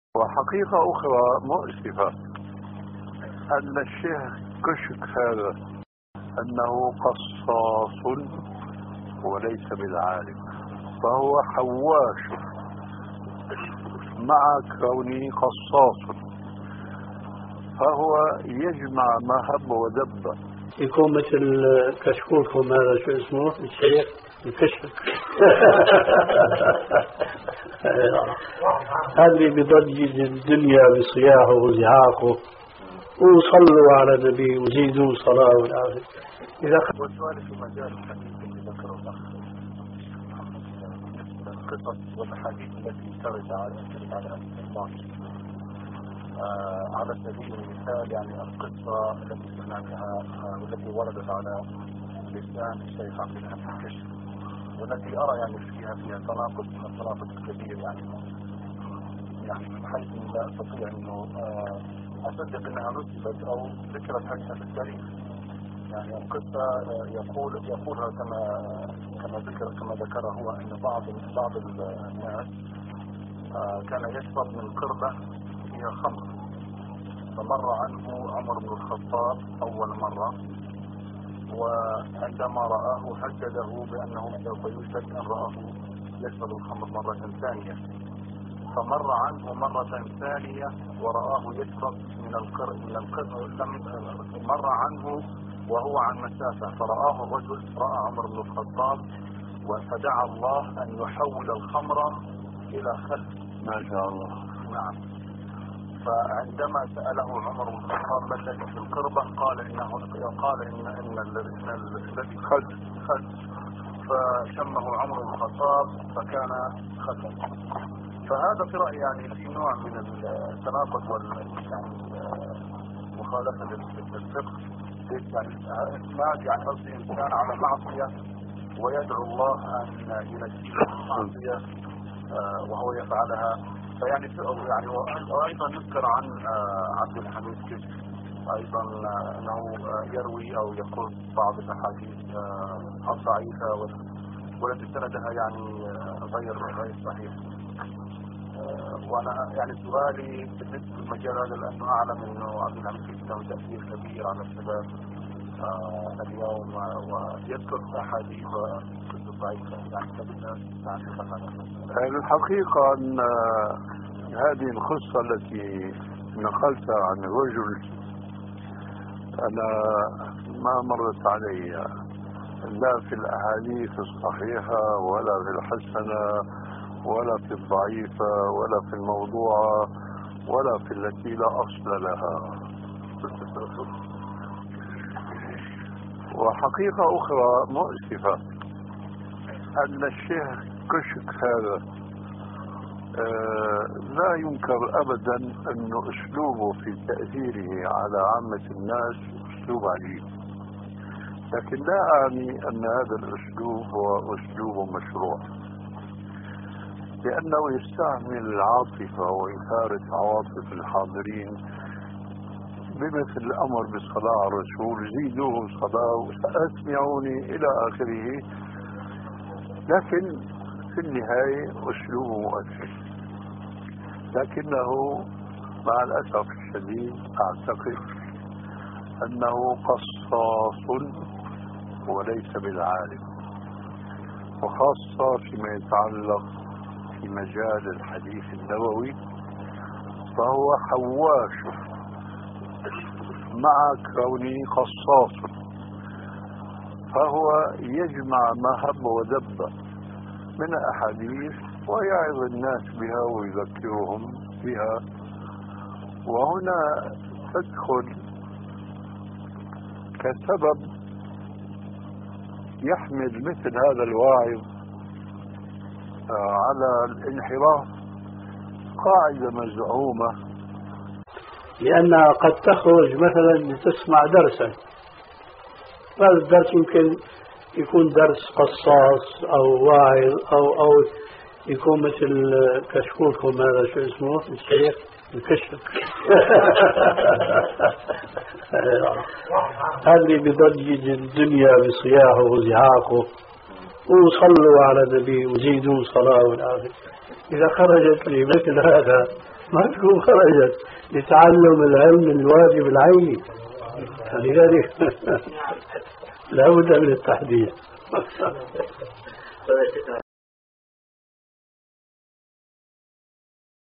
وحقيقة أخرى مؤسفة أن الشيخ كشك هذا أنه قصاص وليس بالعالم، فهو حواش مع كونه قصاص، فهو يجمع ما هب ودب. يكون مثل كشكولكم هذا شو اسمه الشيخ الكشك. هذه بضجج الدنيا بصياحه وزعاقه، وصلوا على النبي وزيدوا صلاة والعافية. إذا والسؤال في مجال الحديث الذي ذكره الأخ، القصص والأحاديث التي ترد على الله على سبيل المثال، يعني القصة التي سمعتها والتي وردت على لسان الشيخ عبد الحميد الكشك، والتي أرى يعني فيها تناقض كبير، يعني من حيث لا أستطيع أنه أصدق أنها نسبت أو ذكرت حتى في التاريخ. يعني القصة يقولها كما ذكر هو أن بعض الناس كان يشرب من قربة فيها خمر، فمر عنه عمر بن الخطاب أول مرة، وعندما رآه هدده بأنه سوف يشهد أن رآه يشرب الخمر مرة ثانية، فمر عنه مرة ثانية ورآه يشرب من القرب، مر عنه وهو عن مسافة، فرآه الرجل، رأى عمر بن الخطاب، فدعا الله أن يحول الخمر إلى خل. ما شاء الله. نعم. فعندما سأله عمر بن الخطاب ما الذي في القربة، قال إن الذي خل، فشمه عمر بن الخطاب فكان خلا. فهذا في رأيي يعني في نوع من التناقض مخالفة للفقه، يعني قصدي إنسان على معصية ويدعو الله أن ينجيه من المعصية وهو يفعلها. فيعني وأيضا يذكر عن عبد الحميد كشك أيضا أنه يروي أو يقول بعض الأحاديث الضعيفة والتي سندها يعني غير صحيح. وانا يعني سؤالي بالنسبه للمجال هذا، لانه اعلم انه عبد الحميد كشك له تاثير كبير على الشباب اليوم، ويذكر احاديث وكتب ضعيفه، يعني كبيرة الحقيقه ان هذه القصه التي نقلتها عن الرجل انا ما مرت علي لا في الاحاديث الصحيحه ولا في الحسنه ولا في الضعيفة ولا في الموضوعة ولا في التي لا أصل لها. وحقيقة أخرى مؤسفة أن الشيخ كشك هذا لا ينكر أبدا أن أسلوبه في تأثيره على عامة الناس أسلوب عجيب، لكن لا أعني أن هذا الأسلوب هو أسلوب مشروع، لأنه يستعمل العاطفة وإثارة عواطف الحاضرين بمثل الأمر بالصلاة على الرسول، زيدوه صلاة وأسمعوني إلى آخره، لكن في النهاية أسلوبه مؤثر. لكنه مع الأسف الشديد أعتقد أنه قصاص وليس بالعالم، وخاصة فيما يتعلق في مجال الحديث النبوي، فهو حواش مع كونه قصاص، فهو يجمع ما هب ودب من أحاديث ويعظ الناس بها ويذكرهم بها. وهنا تدخل كسبب يحمل مثل هذا الواعظ على الانحراف قاعدة مزعومة، لأنها قد تخرج مثلا لتسمع درسا، هذا الدرس يمكن يكون درس قصاص أو واعظ أو يكون مثل كشكولكم هذا شو اسمه الشيخ الكشك. هذه بضجج الدنيا بصياحه وزعاقه، وصلوا على النبي وزيدوا صلاة والعافية. إذا خرجت لي مثل هذا ما تكون خرجت لتعلم العلم الواجب العيني، فلذلك لا بد من التحديد.